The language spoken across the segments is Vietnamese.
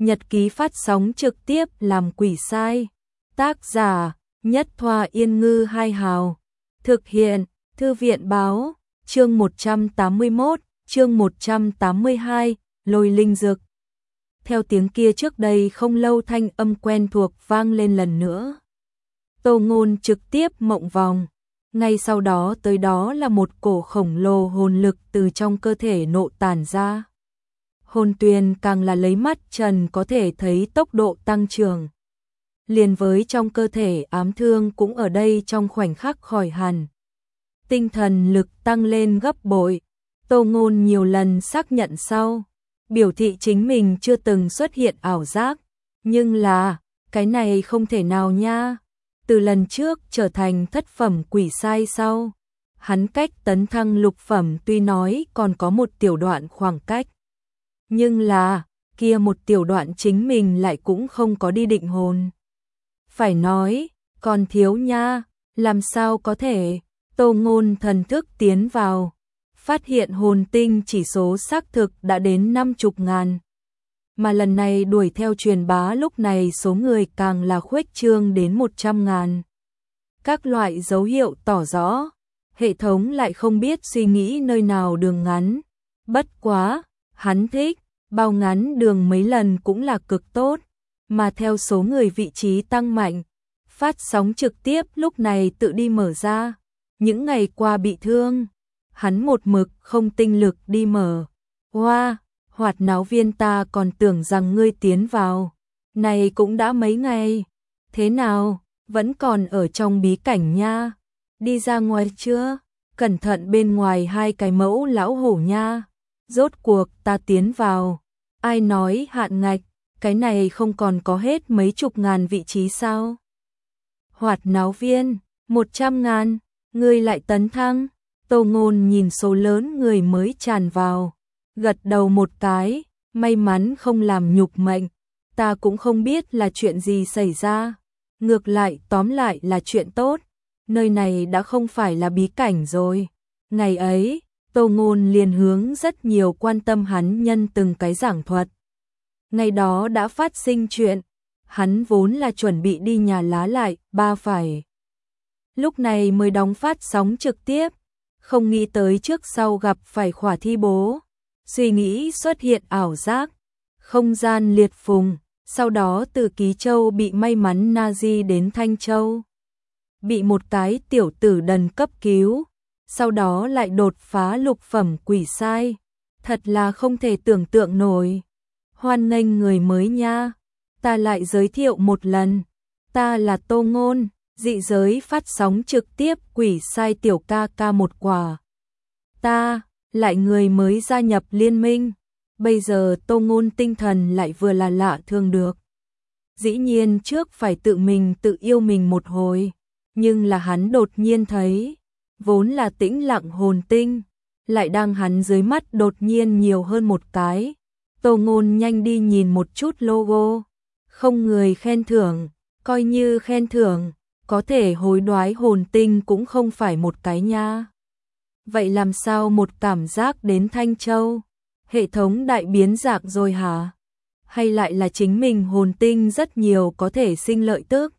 Nhật ký phát sóng trực tiếp làm quỷ sai. Tác giả: Nhất Thoa Yên Ngư Hai Hào. Thực hiện: Thư viện báo. Chương 181, chương 182, Lôi linh dược. Theo tiếng kia trước đây không lâu thanh âm quen thuộc vang lên lần nữa. Tô Ngôn trực tiếp mộng vòng. Ngay sau đó tới đó là một cổ khổng lồ hồn lực từ trong cơ thể nộ tản ra. Hồn tuyền càng là lấy mắt trần có thể thấy tốc độ tăng trưởng. Liền với trong cơ thể ám thương cũng ở đây trong khoảnh khắc khỏi hẳn. Tinh thần lực tăng lên gấp bội. Tô Ngôn nhiều lần xác nhận sau, biểu thị chính mình chưa từng xuất hiện ảo giác. Nhưng là, cái này không thể nào nha. Từ lần trước trở thành thất phẩm quỷ sai sau, hắn cách tấn thăng lục phẩm tuy nói còn có một tiểu đoạn khoảng cách. Nhưng là, kia một tiểu đoạn chính mình lại cũng không có đi định hồn. Phải nói, còn thiếu nha, làm sao có thể. Tô Ngôn thần thức tiến vào, phát hiện hồn tinh chỉ số xác thực đã đến 50.000. Mà lần này đuổi theo truyền bá lúc này số người càng là khuếch trương đến 100.000. Các loại dấu hiệu tỏ rõ, hệ thống lại không biết suy nghĩ nơi nào đường ngắn. Bất quá, hắn thích, bao ngắn đường mấy lần cũng là cực tốt. Mà theo số người vị trí tăng mạnh, phát sóng trực tiếp lúc này tự đi mở ra. Những ngày qua bị thương, hắn một mực không tinh lực đi mở. Hoa, Hoạt náo viên ta còn tưởng rằng ngươi tiến vào. Này cũng đã mấy ngày. Thế nào, vẫn còn ở trong bí cảnh nha. Đi ra ngoài chưa? Cẩn thận bên ngoài hai cái mẫu lão hổ nha. Rốt cuộc ta tiến vào. Ai nói hạn ngạch, cái này không còn có hết mấy chục ngàn vị trí sao? Hoạt náo viên, 100.000, ngươi lại tấn thăng. Tô Ngôn nhìn số lớn người mới tràn vào, gật đầu một cái, may mắn không làm nhục mệnh. Ta cũng không biết là chuyện gì xảy ra. Ngược lại tóm lại là chuyện tốt. Nơi này đã không phải là bí cảnh rồi. Ngày ấy, Tô Ngôn liền hướng rất nhiều quan tâm hắn nhân từng cái giảng thuật. Ngày đó đã phát sinh chuyện, hắn vốn là chuẩn bị đi nhà lá lại, phải. Lúc này mới đóng phát sóng trực tiếp, không nghĩ tới trước sau gặp phải khỏa thi bố. Suy nghĩ xuất hiện ảo giác, không gian liệt phùng, sau đó từ Ký Châu bị may mắn Nazi đến Thanh Châu. Bị một cái tiểu tử đần cấp cứu, sau đó lại đột phá lục phẩm quỷ sai. Thật là không thể tưởng tượng nổi. Hoan nghênh người mới nha. Ta lại giới thiệu một lần. Ta là Tô Ngôn, dị giới phát sóng trực tiếp quỷ sai tiểu ca ca một quả. Ta lại người mới gia nhập liên minh. Bây giờ Tô Ngôn tinh thần lại vừa là lạ thường được. Dĩ nhiên trước phải tự mình tự yêu mình một hồi. Nhưng là hắn đột nhiên thấy, vốn là tĩnh lặng hồn tinh, lại đang hắn dưới mắt đột nhiên nhiều hơn một cái. Tô Ngôn nhanh đi nhìn một chút logo. Không người khen thưởng, coi như khen thưởng, có thể hối đoái hồn tinh cũng không phải một cái nha. Vậy làm sao một cảm giác đến Thanh Châu? Hệ thống đại biến dạng rồi hả? Hay lại là chính mình hồn tinh rất nhiều có thể sinh lợi tức?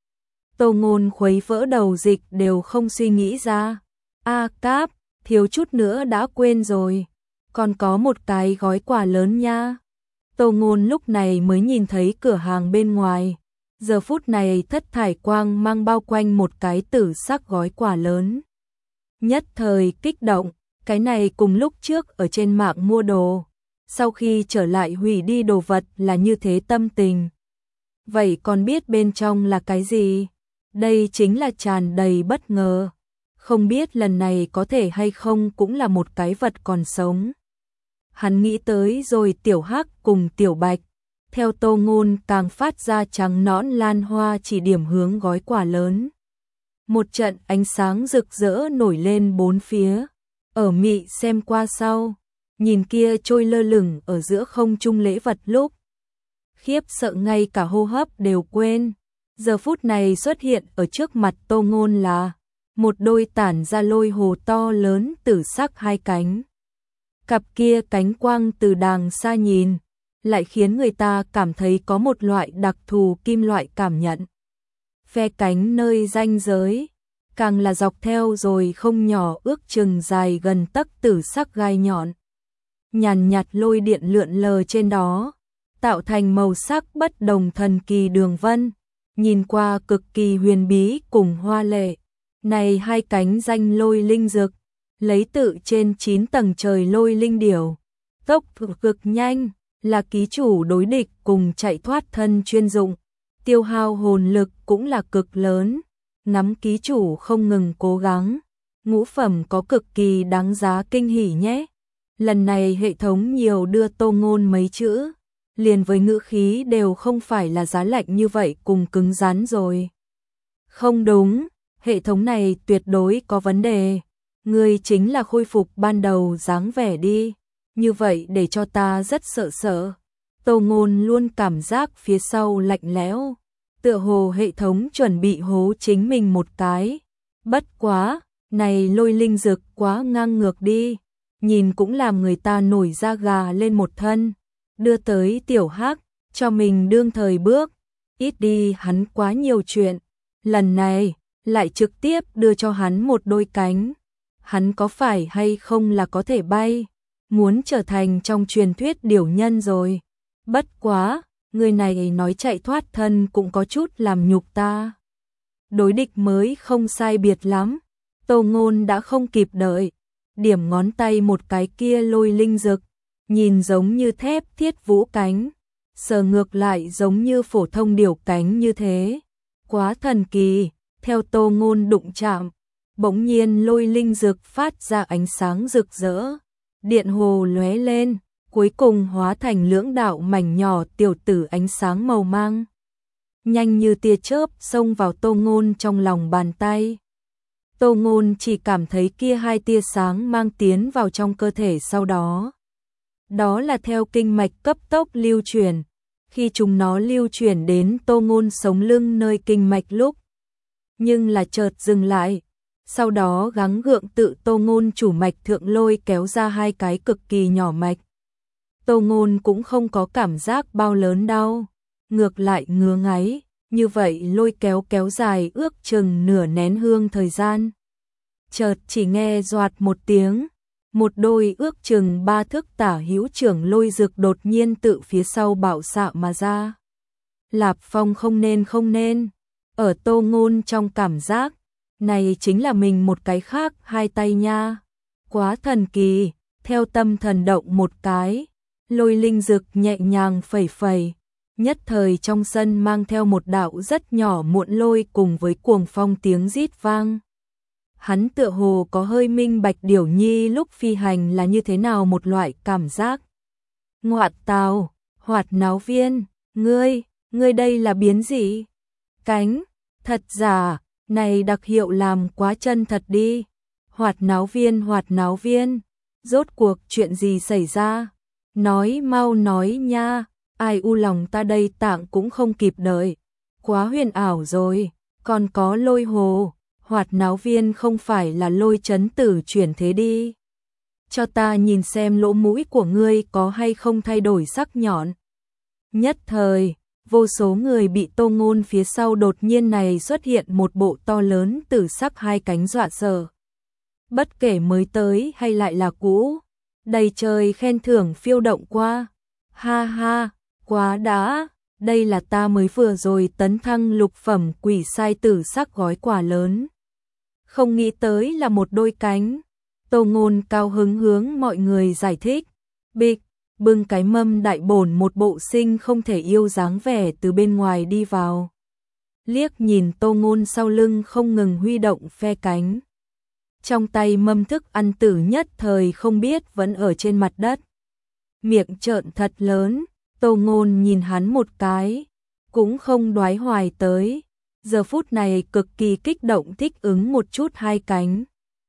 Tô Ngôn khuấy vỡ đầu dịch đều không suy nghĩ ra. Cáp, thiếu chút nữa đã quên rồi. Còn có một cái gói quà lớn nha. Tô Ngôn lúc này mới nhìn thấy cửa hàng bên ngoài. Giờ phút này thất thải quang mang bao quanh một cái tử sắc gói quà lớn. Nhất thời kích động, cái này cùng lúc trước ở trên mạng mua đồ. Sau khi trở lại hủy đi đồ vật là như thế tâm tình. Vậy còn biết bên trong là cái gì? Đây chính là tràn đầy bất ngờ. Không biết lần này có thể hay không cũng là một cái vật còn sống. Hắn nghĩ tới rồi tiểu hắc cùng tiểu bạch. Theo Tô Ngôn càng phát ra trắng nõn lan hoa chỉ điểm hướng gói quà lớn. Một trận ánh sáng rực rỡ nổi lên bốn phía. Ở mị xem qua sau, nhìn kia trôi lơ lửng ở giữa không trung lễ vật lúc. Khiếp sợ ngay cả hô hấp đều quên. Giờ phút này xuất hiện ở trước mặt Tô Ngôn là một đôi tản ra lôi hồ to lớn tử sắc hai cánh. Cặp kia cánh quang từ đàng xa nhìn, lại khiến người ta cảm thấy có một loại đặc thù kim loại cảm nhận. Phe cánh nơi ranh giới, càng là dọc theo rồi không nhỏ ước chừng dài gần tấc tử sắc gai nhọn. Nhàn nhạt lôi điện lượn lờ trên đó, tạo thành màu sắc bất đồng thần kỳ đường vân, nhìn qua cực kỳ huyền bí cùng hoa lệ. Này hai cánh danh lôi linh dực, lấy tự trên 9 tầng trời lôi linh điểu, tốc cực nhanh, là ký chủ đối địch cùng chạy thoát thân chuyên dụng, tiêu hao hồn lực cũng là cực lớn, nắm ký chủ không ngừng cố gắng, ngũ phẩm có cực kỳ đáng giá kinh hỉ nhé. Lần này hệ thống nhiều đưa Tô Ngôn mấy chữ, liền với ngữ khí đều không phải là giá lạnh như vậy cùng cứng rắn rồi. Không đúng, hệ thống này tuyệt đối có vấn đề, ngươi chính là khôi phục ban đầu dáng vẻ đi, như vậy để cho ta rất sợ sợ. Tô Ngôn luôn cảm giác phía sau lạnh lẽo, tựa hồ hệ thống chuẩn bị hố chính mình một cái. Bất quá, này lôi linh dực quá ngang ngược đi, nhìn cũng làm người ta nổi da gà lên một thân. Đưa tới tiểu hắc, cho mình đương thời bước, ít đi hắn quá nhiều chuyện. Lần này, lại trực tiếp đưa cho hắn một đôi cánh. Hắn có phải hay không là có thể bay, muốn trở thành trong truyền thuyết điểu nhân rồi. Bất quá, người này nói chạy thoát thân cũng có chút làm nhục ta. Đối địch mới không sai biệt lắm, Tô Ngôn đã không kịp đợi, điểm ngón tay một cái kia lôi linh dực, nhìn giống như thép thiết vũ cánh, sờ ngược lại giống như phổ thông điểu cánh như thế. Quá thần kỳ, theo Tô Ngôn đụng chạm, bỗng nhiên lôi linh dực phát ra ánh sáng rực rỡ, điện hồ lóe lên, cuối cùng hóa thành lưỡng đạo mảnh nhỏ tiểu tử ánh sáng màu mang. Nhanh như tia chớp xông vào Tô Ngôn trong lòng bàn tay. Tô Ngôn chỉ cảm thấy kia hai tia sáng mang tiến vào trong cơ thể sau đó. Đó là theo kinh mạch cấp tốc lưu chuyển, khi chúng nó lưu chuyển đến Tô Ngôn sống lưng nơi kinh mạch lúc. Nhưng là chợt dừng lại, sau đó gắng gượng tự Tô Ngôn chủ mạch thượng lôi kéo ra hai cái cực kỳ nhỏ mạch. Tô Ngôn cũng không có cảm giác bao lớn đau, ngược lại ngứa ngáy, như vậy lôi kéo kéo dài ước chừng nửa nén hương thời gian. Chợt chỉ nghe doạt một tiếng, một đôi ước chừng 3 thước tả hữu trưởng lôi dược đột nhiên tự phía sau bạo xạ mà ra. Lạp Phong không nên, ở Tô Ngôn trong cảm giác, này chính là mình một cái khác hai tay nha. Quá thần kỳ, theo tâm thần động một cái, lôi linh dực nhẹ nhàng phẩy phẩy, nhất thời trong sân mang theo một đạo rất nhỏ muộn lôi cùng với cuồng phong tiếng rít vang. Hắn tựa hồ có hơi minh bạch điểu nhi lúc phi hành là như thế nào một loại cảm giác. Ngoạt tào, Hoạt náo viên, ngươi đây là biến gì? Cánh, thật giả, này đặc hiệu làm quá chân thật đi. Hoạt náo viên, rốt cuộc chuyện gì xảy ra? Nói mau nói nha, ai u lòng ta đây tạng cũng không kịp đợi. Quá huyền ảo rồi, còn có lôi hồ, Hoạt náo viên không phải là lôi chấn tử chuyển thế đi. Cho ta nhìn xem lỗ mũi của ngươi có hay không thay đổi sắc nhọn. Nhất thời, vô số người bị Tô Ngôn phía sau đột nhiên này xuất hiện một bộ to lớn tử sắc hai cánh dọa sợ. Bất kể mới tới hay lại là cũ, đầy trời khen thưởng phiêu động qua. Ha ha, quá đã, đây là ta mới vừa rồi tấn thăng lục phẩm quỷ sai tử sắc gói quà lớn. Không nghĩ tới là một đôi cánh. Tô Ngôn cao hứng hướng mọi người giải thích. Bịch, bưng cái mâm đại bổn một bộ sinh không thể yêu dáng vẻ từ bên ngoài đi vào. Liếc nhìn Tô Ngôn sau lưng không ngừng huy động phe cánh. Trong tay mâm thức ăn tử nhất thời không biết vẫn ở trên mặt đất. Miệng trợn thật lớn, Tô Ngôn nhìn hắn một cái, cũng không đoái hoài tới. Giờ phút này cực kỳ kích động thích ứng một chút hai cánh.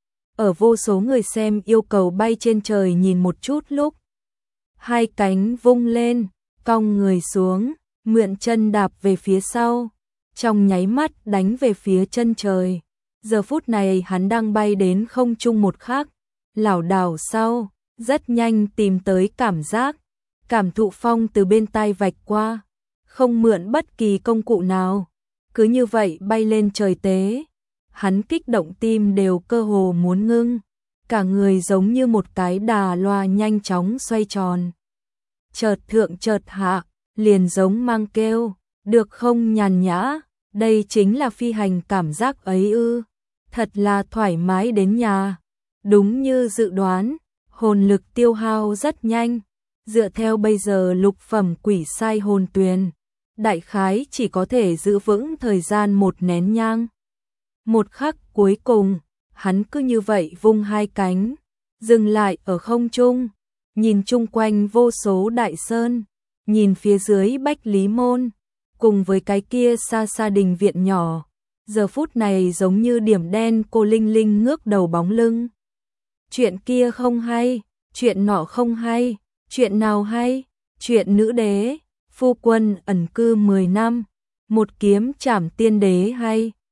Ở vô số người xem yêu cầu bay trên trời nhìn một chút lúc. Hai cánh vung lên, cong người xuống, mượn chân đạp về phía sau, trong nháy mắt đánh về phía chân trời. Giờ phút này hắn đang bay đến không trung một khắc, lảo đảo sau, rất nhanh tìm tới cảm giác. cảm thụ phong từ bên tai vạch qua, không mượn bất kỳ công cụ nào, cứ như vậy bay lên trời tế. Hắn kích động tim đều cơ hồ muốn ngưng, cả người giống như một cái đà loa nhanh chóng xoay tròn. Chợt thượng chợt hạ, liền giống mang kêu, được không nhàn nhã, đây chính là phi hành cảm giác ấy ư, thật là thoải mái đến nhà. Đúng như dự đoán, hồn lực tiêu hao rất nhanh, dựa theo bây giờ lục phẩm quỷ sai hồn tuyền, đại khái chỉ có thể giữ vững thời gian một nén nhang. Một khắc cuối cùng, hắn cứ như vậy vung hai cánh, dừng lại ở không trung, nhìn chung quanh vô số đại sơn, nhìn phía dưới Bách Lý Môn, cùng với cái kia xa xa đình viện nhỏ, giờ phút này giống như điểm đen cô linh linh ngước đầu bóng lưng. Chuyện kia không hay, chuyện nọ không hay, chuyện nào hay, chuyện nữ đế, phu quân ẩn cư 10 năm, một kiếm trảm tiên đế hay.